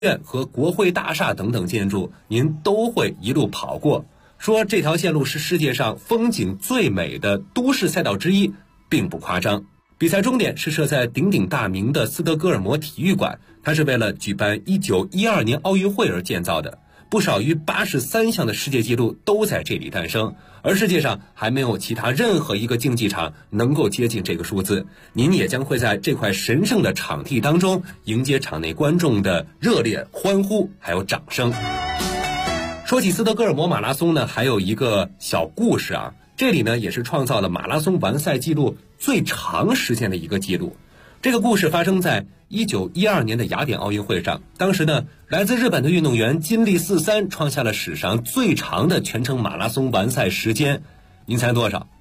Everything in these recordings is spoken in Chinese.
院和国会大厦等等建筑，您都会一路跑过。说这条线路是世界上风景最美的都市赛道之一，并不夸张。比赛终点是设在鼎鼎大名的斯德哥尔摩体育馆，它是为了举办1912年奥运会而建造的。不少于83项的世界纪录都在这里诞生，而世界上还没有其他任何一个竞技场能够接近这个数字。您也将会在这块神圣的场地当中迎接场内观众的热烈欢呼还有掌声。说起斯德哥尔摩马拉松呢，还有一个小故事啊，这里呢也是创造了马拉松完赛记录最长时间的一个记录。这个故事发生在1912年的雅典奥运会上，当时呢，来自日本的运动员金立四三创下了史上最长的全程马拉松完赛时间，您猜多少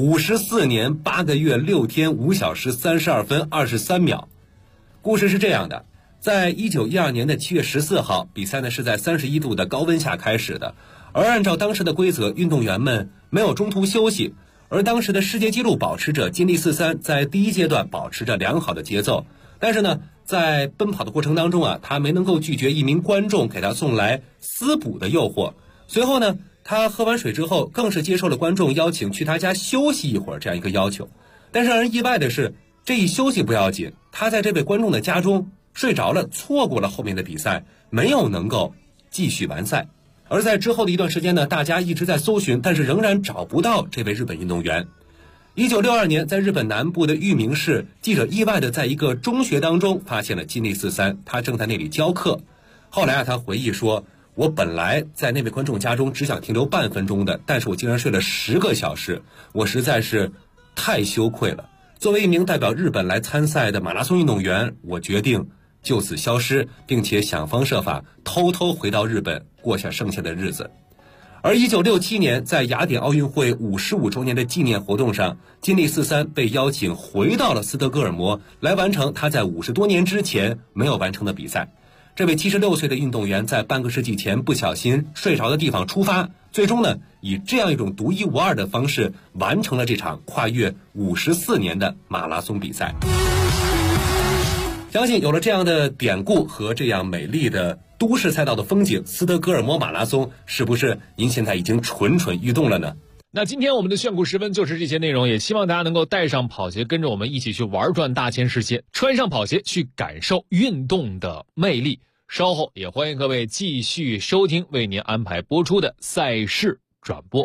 ？54年8个月6天5小时32分23秒。故事是这样的，在1912年的7月14号，比赛呢是在31度的高温下开始的，而按照当时的规则，运动员们没有中途休息。而当时的世界纪录保持者金立四三在第一阶段保持着良好的节奏，但是呢，在奔跑的过程当中啊，他没能够拒绝一名观众给他送来私补的诱惑。随后呢，他喝完水之后，更是接受了观众邀请去他家休息一会儿这样一个要求。但是让人意外的是，这一休息不要紧，他在这位观众的家中睡着了，错过了后面的比赛，没有能够继续完赛。而在之后的一段时间呢，大家一直在搜寻，但是仍然找不到这位日本运动员。1962年，在日本南部的玉名市，记者意外的在一个中学当中发现了金立四三，他正在那里教课。后来啊，他回忆说，我本来在那位观众家中只想停留半分钟的，但是我竟然睡了10个小时，我实在是太羞愧了。作为一名代表日本来参赛的马拉松运动员，我决定就此消失，并且想方设法偷偷回到日本过下剩下的日子。而1967年，在雅典奥运会55周年的纪念活动上，金立四三被邀请回到了斯德哥尔摩，来完成他在50多年之前没有完成的比赛。这位76岁的运动员在半个世纪前不小心睡着的地方出发，最终呢，以这样一种独一无二的方式完成了这场跨越54年的马拉松比赛。相信有了这样的典故和这样美丽的都市赛道的风景，斯德哥尔摩马拉松是不是您现在已经蠢蠢欲动了呢？ 那今天我们的炫酷时分就是这些内容，也希望大家能够带上跑鞋，跟着我们一起去玩转大千世界，穿上跑鞋去感受运动的魅力。稍后也欢迎各位继续收听为您安排播出的赛事转播。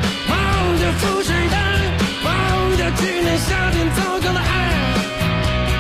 去年夏天糟糕的爱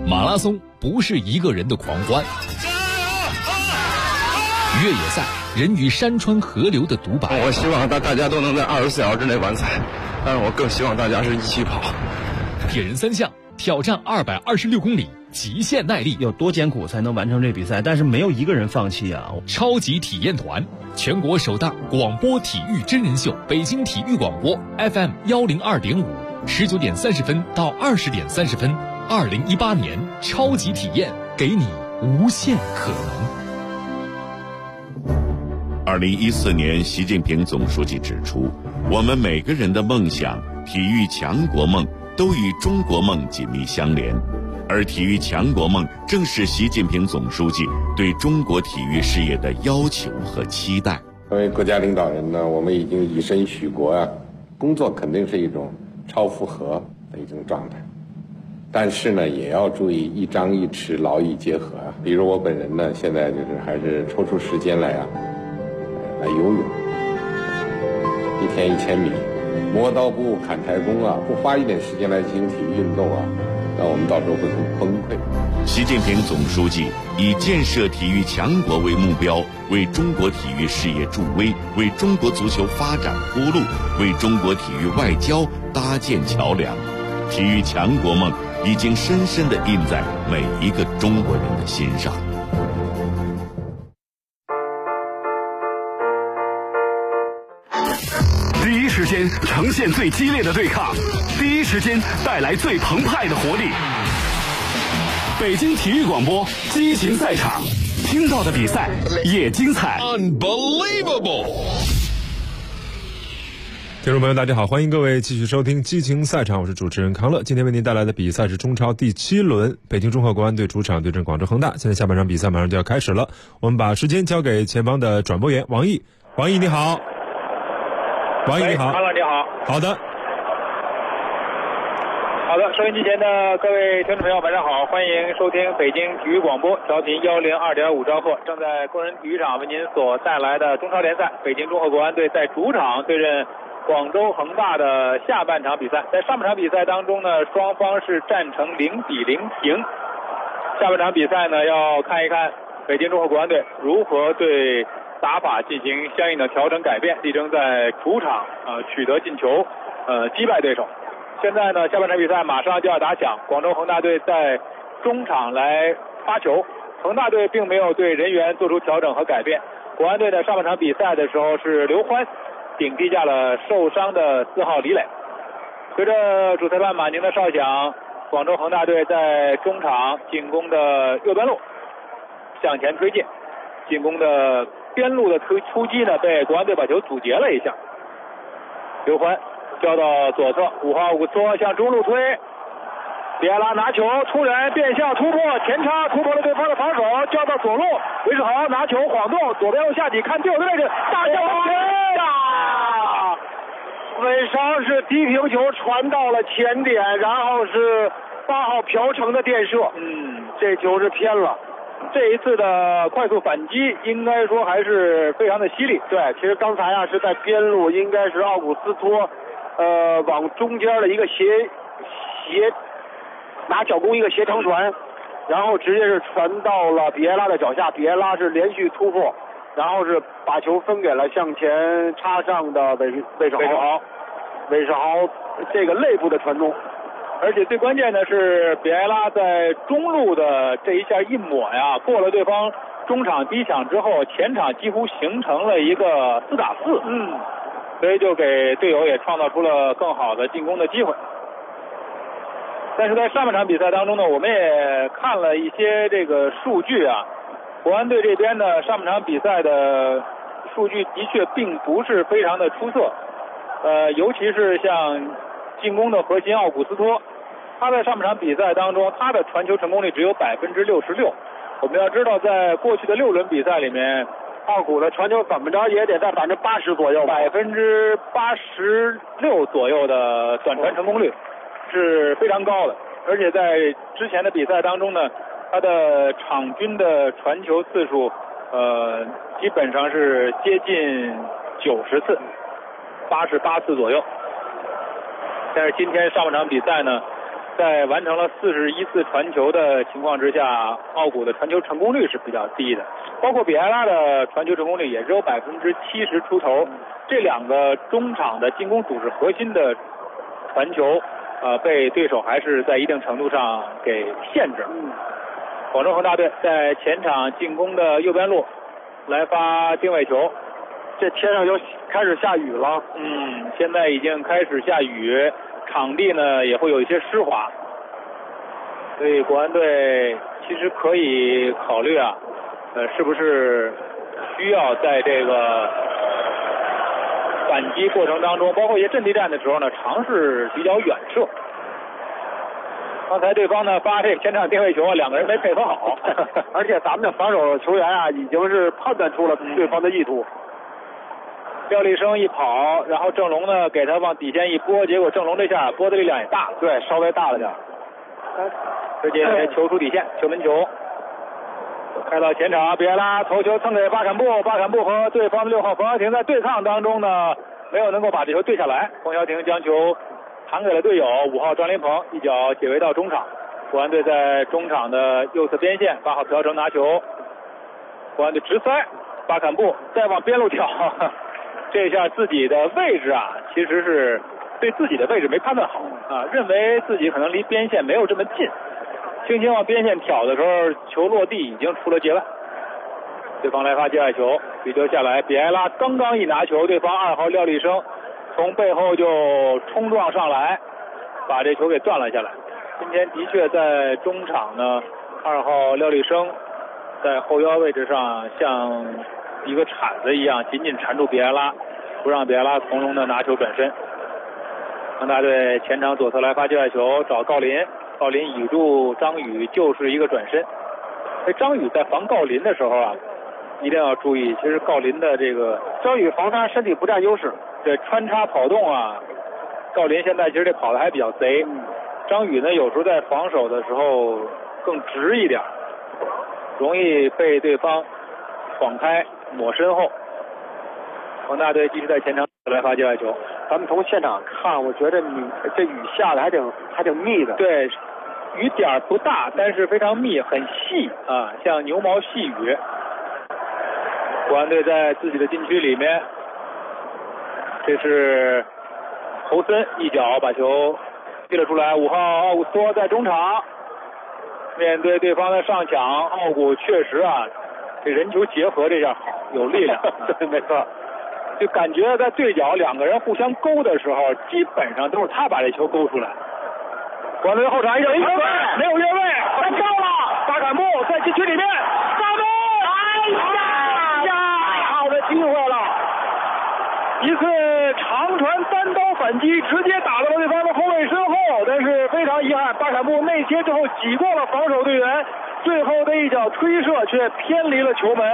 马拉松不是一个人的狂欢，越野赛人与山川河流的独白。 我希望大家都能在24小时之内完赛，但是我更希望大家是一起跑。 铁人三项挑战226公里，极限耐力， 有多艰苦才能完成这比赛？但是没有一个人放弃啊！ 超级体验团，全国首档广播体育真人秀，北京体育广播 FM 102.5，19点30分到20点30分，2018年超级体验，给你无限可能。 2014年，习近平总书记指出，我们每个人的梦想、体育强国梦都与中国梦紧密相连，而体育强国梦正是习近平总书记对中国体育事业的要求和期待。 作为国家领导人呢，我们已经以身许国啊，工作肯定是一种超负荷的一种状态，但是呢，也要注意一张一弛，劳逸结合啊。比如我本人呢，现在就是还是抽出时间来游泳，一天1000米，磨刀不误砍柴工啊，不花一点时间来进行体育运动啊，那我们到时候会很崩溃。 习近平总书记以建设体育强国为目标，为中国体育事业助威，为中国足球发展铺路，为中国体育外交搭建桥梁。体育强国梦已经深深地印在每一个中国人的心上。 第一时间呈现最激烈的对抗，第一时间带来最澎湃的活力。北京体育广播激情赛场，听到的比赛也精彩。 Unbelievable！ 听众朋友大家好，欢迎各位继续收听激情赛场，我是主持人康乐。今天为您带来的比赛是中超第7轮，北京中赫国安队主场对阵广州恒大。现在下半场比赛马上就要开始了，我们把时间交给前方的转播员王毅。王毅你好。王毅你好。 康乐你好。 好的。 好的，收音机前的各位听众朋友晚上好，欢迎收听北京体育广播，调频102.5兆赫，正在工人体育场为您所带来的中超联赛，北京中赫国安队在主场对阵广州恒大的下半场比赛。在上半场比赛当中呢，双方是战成0-0平。下半场比赛呢，要看一看北京中赫国安队如何对打法进行相应的调整改变，力争在主场取得进球，击败对手。现在呢，下半场比赛马上就要打响，广州恒大队在中场来发球，恒大队并没有对人员做出调整和改变。国安队的上半场比赛的时候是刘欢顶替下了受伤的4号李磊。随着主裁判马宁的哨响，广州恒大队在中场进攻的右边路向前推进，进攻的边路的突击呢，被国安队把球阻截了一下。刘欢交到左侧，5号武托向中路推，比埃拉拿球突然变向突破前插，突破了对方的防守，交到左路，韦世豪拿球晃动，左边路下底看队友的位置，大脚前呀！韦世豪是低平球传到了前点，然后是8号朴成的垫射，这球是偏了。这一次的快速反击应该说还是非常的犀利。对，其实刚才是在边路，应该是奥古斯托往中间的一个斜拿脚弓一个斜长传，然后直接是传到了比埃拉的脚下，比埃拉是连续突破，然后是把球分给了向前插上的韦世豪这个肋部的传中。而且最关键的是，比埃拉在中路的这一下一抹呀，过了对方中场低抢之后，前场几乎形成了一个4打4，所以就给队友也创造出了更好的进攻的机会。但是在上半场比赛当中呢，我们也看了一些这个数据啊，国安队这边呢上半场比赛的数据的确并不是非常的出色，尤其是像进攻的核心奥古斯托，他在上半场比赛当中，他的传球成功率只有66%。我们要知道，在过去的6轮比赛里面，奥古的传球怎么着也得在80%左右，86%左右的短传成功率是非常高的。而且在之前的比赛当中呢，他的场均的传球次数，基本上是接近90次，88次左右。但是今天上半场比赛呢， 在完成了41次传球的情况之下，奥古的传球成功率是比较低的，包括比埃拉的传球成功率也只有70%出头。这两个中场的进攻组织核心的传球，被对手还是在一定程度上给限制了。广州恒大队在前场进攻的右边路来发定位球， 这天上就开始下雨了。 现在已经开始下雨，场地呢也会有一些湿滑，所以国安队其实可以考虑啊，是不是需要在这个反击过程当中，包括一些阵地战的时候呢，尝试比较远射。刚才对方呢发这个前场定位球啊，两个人没配合好， 而且咱们的防守球员啊，已经是判断出了对方的意图。 廖立生一跑，然后郑龙呢给他往底线一拨，结果郑龙这下拨的力量也大， 对，稍微大了点。 直接球出底线，球门球。开到前场，比埃拉头球蹭给巴坎布，巴坎布和对方的6号冯潇霆在对抗当中呢，没有能够把这球对下来。冯潇霆将球弹给了队友5号张林鹏，一脚解围到中场。国安队在中场的右侧边线，8号朴成拿球，国安队直塞，巴坎布再往边路跳，这下自己的位置啊，其实是对自己的位置没判断好啊，认为自己可能离边线没有这么近，轻轻往边线挑的时候，球落地已经出了界外。对方来发界外球，比球下来，比埃拉刚刚一拿球，对方2号廖立生从背后就冲撞上来，把这球给断了下来。今天的确在中场呢，2号廖立生在后腰位置上像一个铲子一样紧紧缠住比埃拉，不让比埃拉从容的拿球转身。恒大队前场左侧来发界外球，找郜林，郜林倚住张宇就是一个转身。张宇在防郜林的时候啊，一定要注意，其实郜林的这个张宇防他身体不占优势， 这穿插跑动啊，郜林现在其实这跑的还比较贼。张宇呢有时候在防守的时候更直一点，容易被对方晃开抹身后。恒大队继续在前场来发界外球。 咱们从现场看，我觉得这雨下的还挺密的。 对，雨点不大，但是非常密，很细啊，像牛毛细雨。国安队在自己的禁区里面，这是侯森一脚把球踢了出来。5号奥古斯托在中场，面对对方的上抢，奥古确实啊，这人球结合这下好，有力量。 对，没错。 就感觉在对角两个人互相勾的时候，基本上都是他把这球勾出来。国安队后场一脚一传，没有越位，翻到了，巴坎布在禁区里面，杀中，哎呀，好的机会了，一次长传单刀反击，直接打到了对方的后卫身后，但是非常遗憾，巴坎布内切之后挤过了防守队员，最后的一脚推射却偏离了球门。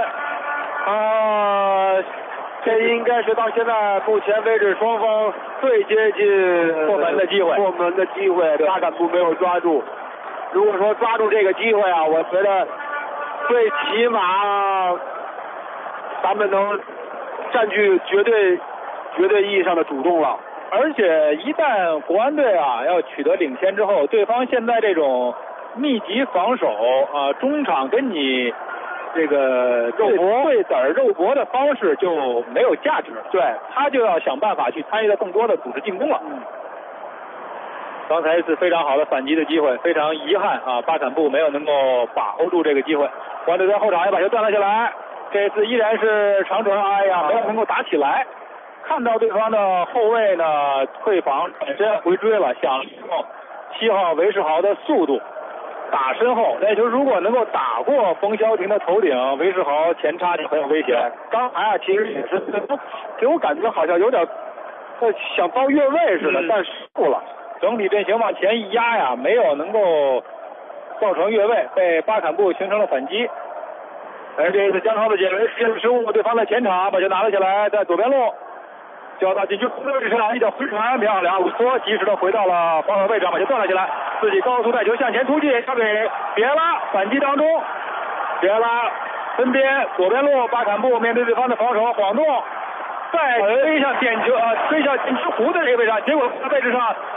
这应该是到现在目前为止双方最接近破门的机会， 巴坎布没有抓住。如果说抓住这个机会啊，我觉得最起码咱们能占据绝对意义上的主动了。 而且一旦国安队啊要取得领先之后，对方现在这种密集防守啊，中场跟你这个对子肉搏的方式就没有价值，对他就要想办法去参与到更多的组织进攻了。刚才一次非常好的反击的机会，非常遗憾啊，巴坎布没有能够把握住这个机会。国安队在后场也把球断了下来，这次依然是长传，哎呀，没有能够打起来。看到对方的后卫呢退防转身回追了，想利用7号韦世豪的速度打身后，那球如果能够打过冯潇霆的头顶，韦世豪前插就很有危险。刚才啊，其实也是给我感觉好像有点想遭越位似的，但失误了。整体阵型往前一压呀，没有能够造成越位，被巴坎布形成了反击。但是这一次江超的解围失误，对方在前场把球拿了下来，在左边路交到禁区位置上，一脚回传漂亮，乌托及时的回到了防守位置上，把球断了下来，自己高速带球向前突进，交给比埃拉，反击当中，比埃拉分边左边路，巴坎布面对对方的防守晃动，再推向点球推向禁区弧的这个位置上，结果位置上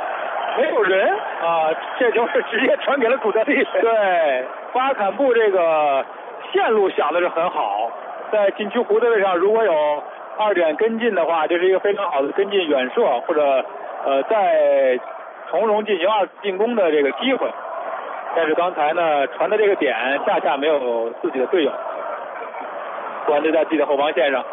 没有人啊，这球是直接传给了古德利。对，巴坎布这个线路想的是很好，在禁区弧的位上如果有2点跟进的话，这是一个非常好的跟进远射或者再从容进行进攻的这个机会。但是刚才呢传的这个点恰没有自己的队友，国安队在自己的后防线上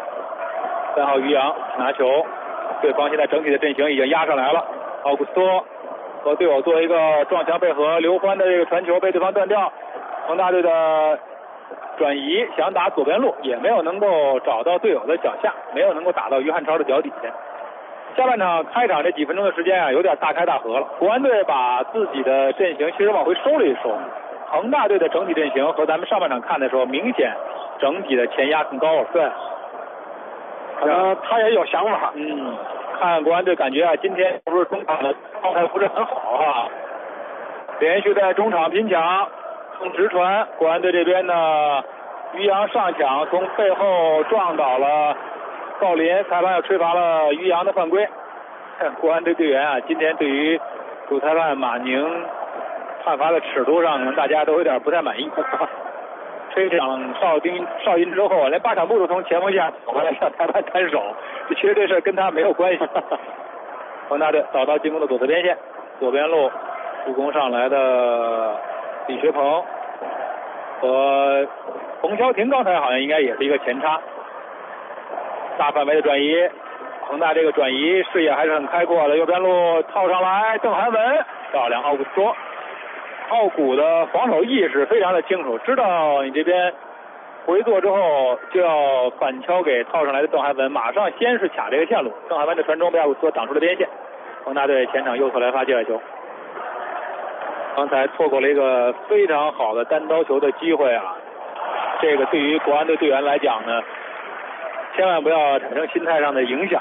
，3号于洋拿球，对方现在整体的阵型已经压上来了，奥古斯托和队友做一个撞墙配合，刘欢的这个传球被对方断掉，恒大队的转移想打左边路也没有能够找到队友的脚下，没有能够打到于汉超的脚底下。下半场开场这几分钟的时间啊，有点大开大合了。国安队把自己的阵型其实往回收了一收，恒大队的整体阵型和咱们上半场看的时候，明显整体的前压更高了。对，可能他也有想法。看国安队感觉啊，今天不是中场的状态不是很好啊，连续在中场拼抢，直传。国安队这边呢，于洋上抢，从背后撞倒了郜林，裁判又吹罚了于洋的犯规。国安队队员啊，今天对于主裁判马宁判罚的尺度上，大家都有点不太满意。吹响哨音之后，连巴坎布都从前锋线走过来向裁判摊手，这其实这事跟他没有关系。恒大队找到进攻的左侧边线，左边路助攻上来的李学鹏和冯潇霆，刚才好像应该也是一个前插。大范围的转移，恒大这个转移视野还是很开阔的，右边路套上来，邓涵文漂亮，奥古斯托。奥古的防守意识非常的清楚，知道你这边回做之后就要反敲给套上来的邓涵文，马上先是卡这个线路，邓涵文的传中被奥古斯托挡出了边线，恒大队前场右侧来发界外球。刚才错过了一个非常好的单刀球的机会啊，这个对于国安队队员来讲呢，千万不要产生心态上的影响，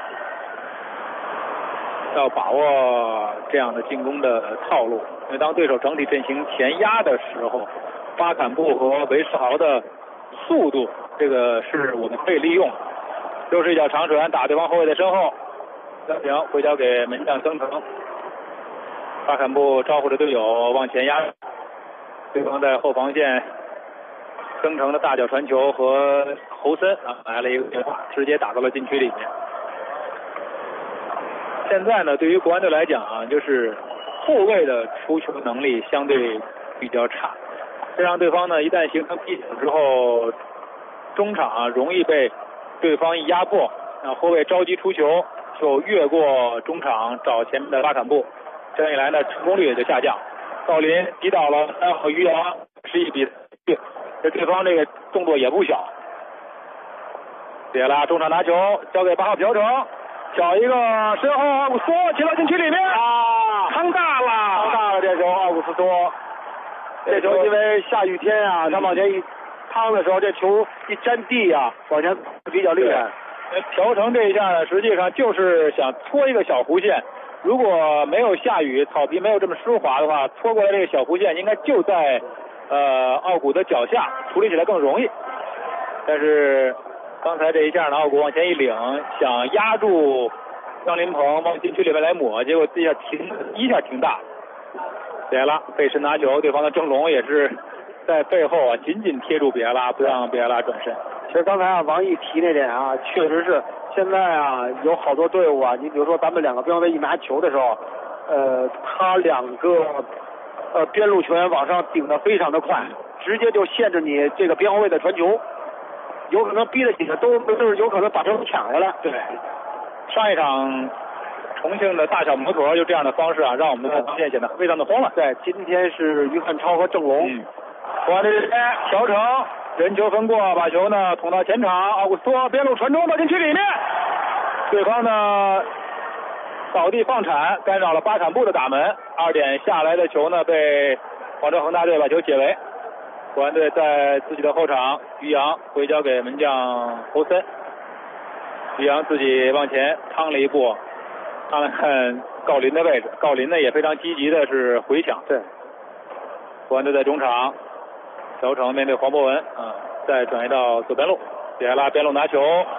要把握这样的进攻的套路，因为当对手整体阵型前压的时候，巴坎布和韦世豪的速度，这个是我们可以利用。又是一脚长传打对方后卫的身后，行，回交给门将曾诚。巴坎布招呼着队友往前压，对方在后防线，曾诚的大脚传球和侯森来了一个变化，直接打到了禁区里面。现在呢，对于国安队来讲啊，就是后卫的出球能力相对比较差，这让对方呢一旦形成逼抢之后，中场容易被对方一压迫，后卫着急出球就越过中场找前面的巴坎布，这样一来呢成功率也就下降。郜林击倒了3号于洋，11比4，这对方这个动作也不小。别拉中场拿球交给8号朴成，找一个身后奥古斯托切到禁区里面啊，撑大了这球奥古斯托。这球因为下雨天啊，他往前一趟的时候，这球一沾地啊，往前比较厉害。朴成这一下呢，实际上就是想搓一个小弧线。如果没有下雨，草皮没有这么湿滑的话，搓过来这个小弧线应该就在奥古的脚下，处理起来更容易。但是刚才这一下呢，奥古往前一领，想压住张琳芃往禁区里面来抹，结果一下停大。别拉背身拿球，对方的郑龙也是在背后啊紧紧贴住别拉，不让别拉转身。 其实刚才啊王毅提那点啊，确实是现在啊有好多队伍啊，你比如说咱们2个边后卫一拿球的时候，他2个边路球员往上顶得非常的快，直接就限制你这个边后卫的传球，有可能逼得几个都是有可能把球抢下来。 对，上一场重庆的大小摩托就这样的方式啊，让我们的防线显得非常的慌乱。 对，今天是于汉超和郑龙。 国安队这边朴成人球分过，把球呢捅到前场，奥古斯托边路传中到禁区里面，对方呢扫地放铲，干扰了巴坎布的打门，2点下来的球呢被广州恒大队把球解围。国安队在自己的后场，于洋回交给门将侯森，于洋自己往前趟了一步，看了看郜林的位置，郜林呢也非常积极的是回抢。 对， 国安队在中场，朴成面对黄博文再转移到左边路，别拉边路拿球，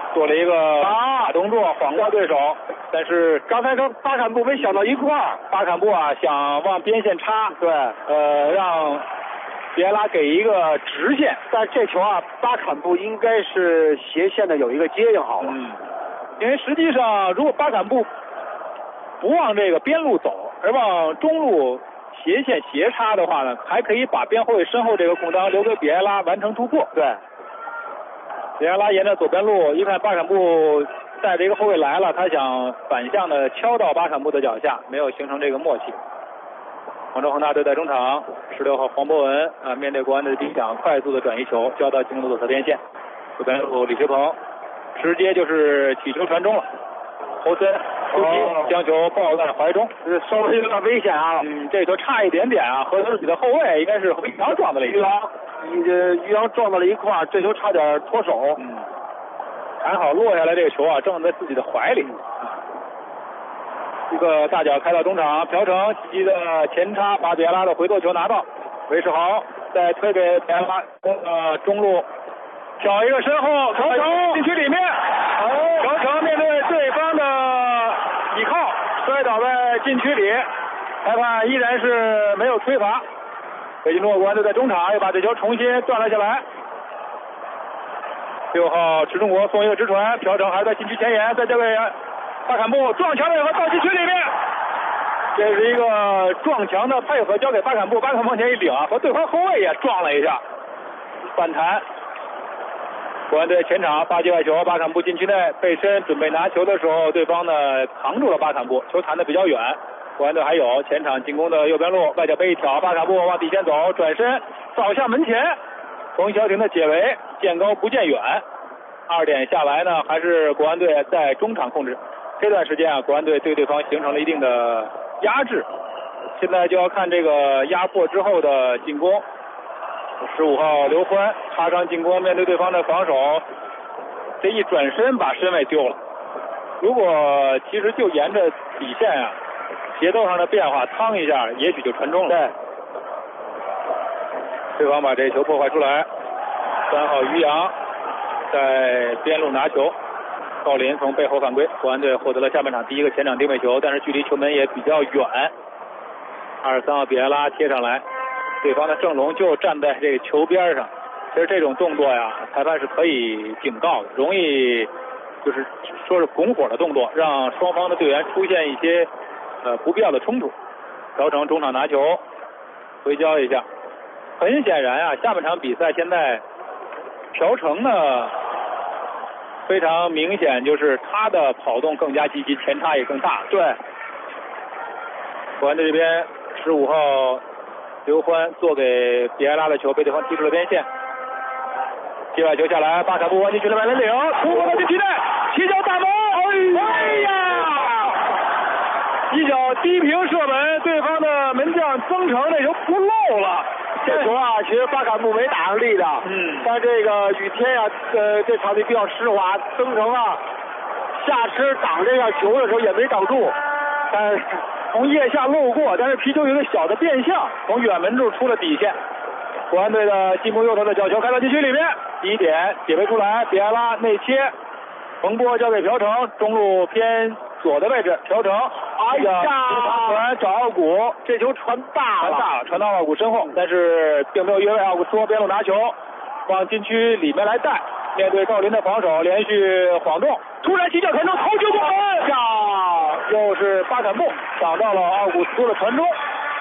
做了一个动作晃过对手，但是刚才跟巴坎布没想到一块儿， 巴坎布啊想往边线插， 对， 让比埃拉给一个直线， 但这球啊，巴坎布应该是斜线的有一个接应好了， 因为实际上如果巴坎布不往这个边路走，而往中路斜线斜插的话呢，还可以把边后卫身后这个空当留给比埃拉完成突破。 对， 比埃拉沿着左边路，一看巴坎布带着一个后卫来了，他想反向的敲到巴坎布的脚下，没有形成这个默契。广州恒大队在中场，16号黄博文面对国安队的逼抢，快速的转移球交到进攻的左侧边线，左边路李学鹏直接就是起球传中了，侯森突击将球抱在怀中， 稍微有点危险啊。 这球差一点点啊，和自己的后卫应该是于洋撞到了一块， 于洋撞到了一块，这球差点脱手。 还好落下来这个球啊，正在自己的怀里。一个大脚开到中场，朴成积极的前插，把比埃拉的回头球拿到，韦世豪再推给比埃拉，中路挑一个身后，朴成禁区里面，朴成面对对方的倚靠，摔倒在禁区里，裁判依然是没有吹罚。北京中国国安队在中场又把这球重新断了下来。6号池中国送一个直传，朴成还在禁区前沿，再交给巴坎布撞墙配合到禁区里面，这是一个撞墙的配合，交给巴坎布，巴坎布往前一领啊，和对方后卫也撞了一下，反弹。国安队前场发界外球，巴坎布禁区内背身准备拿球的时候，对方呢扛住了巴坎布，球弹得比较远。国安队还有前场进攻的右边路，外脚背一挑，巴坎布往底线走，转身扫向门前，冯潇霆的解围，见高不见远。2点下来呢，还是国安队在中场控制。这段时间啊，国安队对对方形成了一定的压制，现在就要看这个压迫之后的进攻。15号刘欢插上进攻，面对对方的防守，这一转身把身位丢了。如果其实就沿着底线啊，节奏上的变化趟一下，也许就传中了。对方把这球破坏出来，3号于洋在边路拿球，郜林从背后犯规，国安队获得了下半场第一个前场定位球，但是距离球门也比较远。23号比埃拉贴上来，对方的郑龙就站在这个球边上。其实这种动作呀，裁判是可以警告的，容易就是说是拱火的动作，让双方的队员出现一些不必要的冲突。朴成中场拿球回交一下，很显然啊，下半场比赛现在朴成呢非常明显，就是他的跑动更加积极，前插也更大。对，国安队这边15号刘欢做给比埃拉的球被对方踢出了边线，界外球下来，巴坎布往禁区内外领，突破了禁区内，起脚大门，哎呀！一脚低平射门，对方的门将曾诚那球不漏了。这球啊，其实巴坎布没打上力的，但这个雨天呀，这场地比较湿滑，曾诚啊下肢挡这个球的时候也没挡住，但是从腋下漏过，但是皮球有一个小的变向，从远门处出了底线。国安队的进攻右头的角球开到禁区里面，第一点解围出来，比埃拉内切，冯波交给朴成，中路偏左的位置，朴成，哎呀，传找奥古，这球传大了，传到奥古身后，但是并没有越位，奥古说边路拿球往禁区里面来带，面对郜林的防守，连续晃动，突然起脚传中，头球过门，呀，又是巴坎布挡到了奥古斯的传中。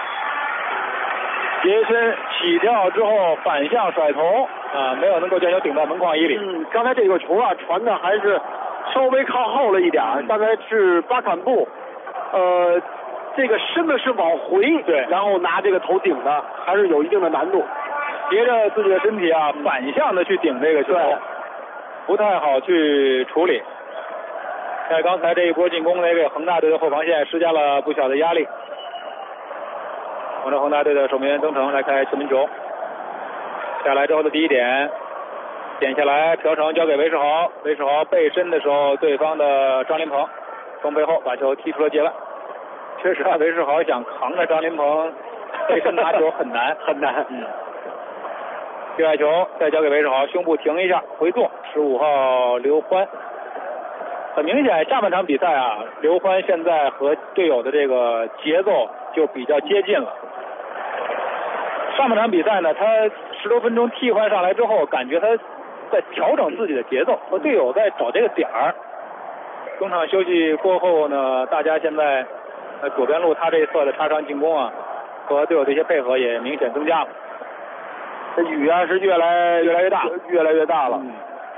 斜身起跳之后反向甩头没有能够将球顶到门框衣里。 刚才这个球啊传的还是稍微靠后了一点，大概是巴坎布这个身子是往回， 对， 然后拿这个头顶的，还是有一定的难度， 斜着自己的身体啊反向的去顶这个球，不太好去处理。在刚才这一波进攻呢，给恒大队的后防线施加了不小的压力。广州恒大队的守门员曾诚来开球门球，下来之后的第一点点下来，朴成交给韦世豪，韦世豪背身的时候，对方的张琳芃从背后把球踢出了界外。确实啊，韦世豪想扛着张琳芃背身拿球很难很难。界外球再交给韦世豪，胸部停一下回做，15号刘欢很明显，下半场比赛啊，刘欢现在和队友的这个节奏就比较接近了。上半场比赛呢，他10多分钟替换上来之后，感觉他在调整自己的节奏，和队友在找这个点儿。中场休息过后呢，大家现在左边路他这一侧的插上进攻啊，和队友的一些配合也明显增加了。 这雨啊是越来越大了。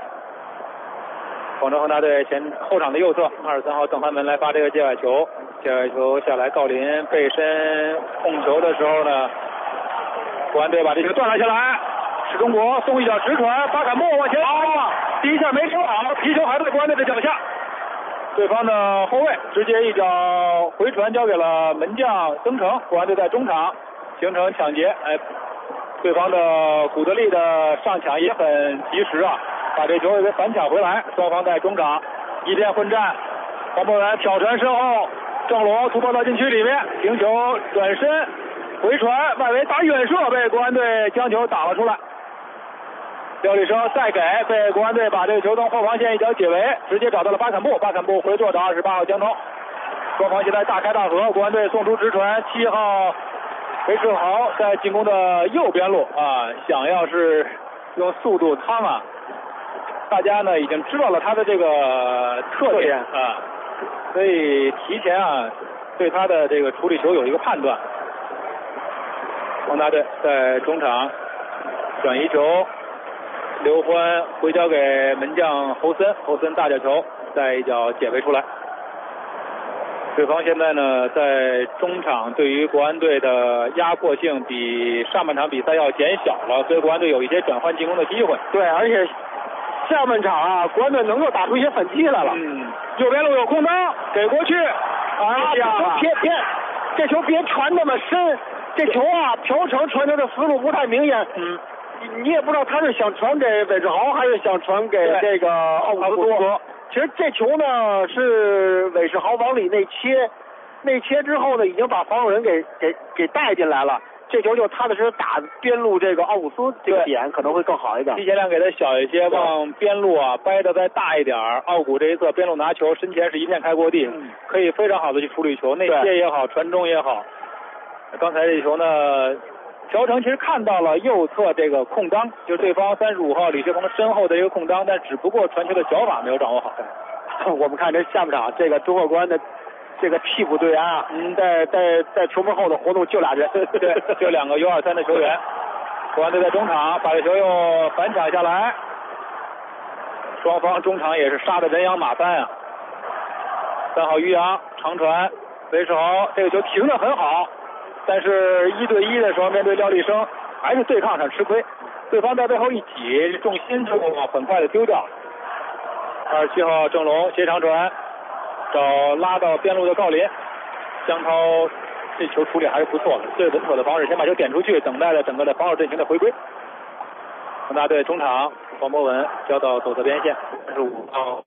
广州恒大队后场的右侧，23号邓涵文来发这个界外球，界外球下来，郜林背身控球的时候呢，国安队把这球断了下来，是中国送一脚直传，巴坎布往前第一下没收好，皮球还在国安队的脚下，对方的后卫直接一脚回传交给了门将曾诚，国安队在中场形成抢劫，对方的古德利的上抢也很及时啊，把这球给反抢回来，双方在中场一片混战，黄博文挑传身后，郑龙突破到禁区里面，停球转身回传，外围打远射，被国安队将球打了出来。廖立生再给，被国安队把这个球从后防线一脚解围，直接找到了巴坎布，巴坎布回做到28号江头，双方现在大开大合，国安队送出直传，7号韦世豪在进攻的右边路啊，想要是用速度趟啊，大家呢已经知道了他的这个特点啊，所以提前啊对他的这个处理球有一个判断。恒大队在中场转移球，刘欢回交给门将侯森，侯森大脚球再一脚解围出来。对方现在呢在中场对于国安队的压迫性比上半场比赛要减小了，所以国安队有一些转换进攻的机会。 对，而且下半场啊，国安队能够打出一些反击来了。 右边路有空当，给过去。 这球别传那么深，这球啊，朴成传球的思路不太明显。你也不知道他是想传给韦世豪还是想传给这个奥古斯托。其实这球呢是韦世豪往里内切之后呢，已经把防守人给带进来了。这球就踏踏实实打边路这个奥古斯这个点可能会更好一点。 提前量给他小一些，往边路啊掰的再大一点。奥古这一侧边路拿球，身前是一片开阔地，可以非常好的去处理球，内切也好，传中也好。刚才这球呢，朴成其实看到了右侧这个空当，就是对方35号李世鹏身后的一个空当，但只不过传球的脚法没有掌握好。 我们看这下半场这个中赫国安的这个替补队员啊，在球门后的活动就俩人， 对，就2个U23的球员。国安队在中场把这球又反抢下来，双方中场也是杀的人仰马翻啊。3号于洋长传，韦世豪这个球停得很好，但是1对1的时候面对廖立生还是对抗上吃亏，对方在背后一挤，重心就很快的丢掉了。27号郑龙斜长传，找拉到边路的郜林，江超这球处理还是不错的，最稳妥的方式，先把球点出去，等待着整个的防守阵型的回归。恒大队中场黄博文交到左侧边线，35号